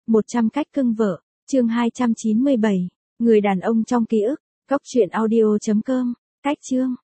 100 cách cưng vợ, chương 297, người đàn ông trong ký ức, góc truyện audio.com, cách chương.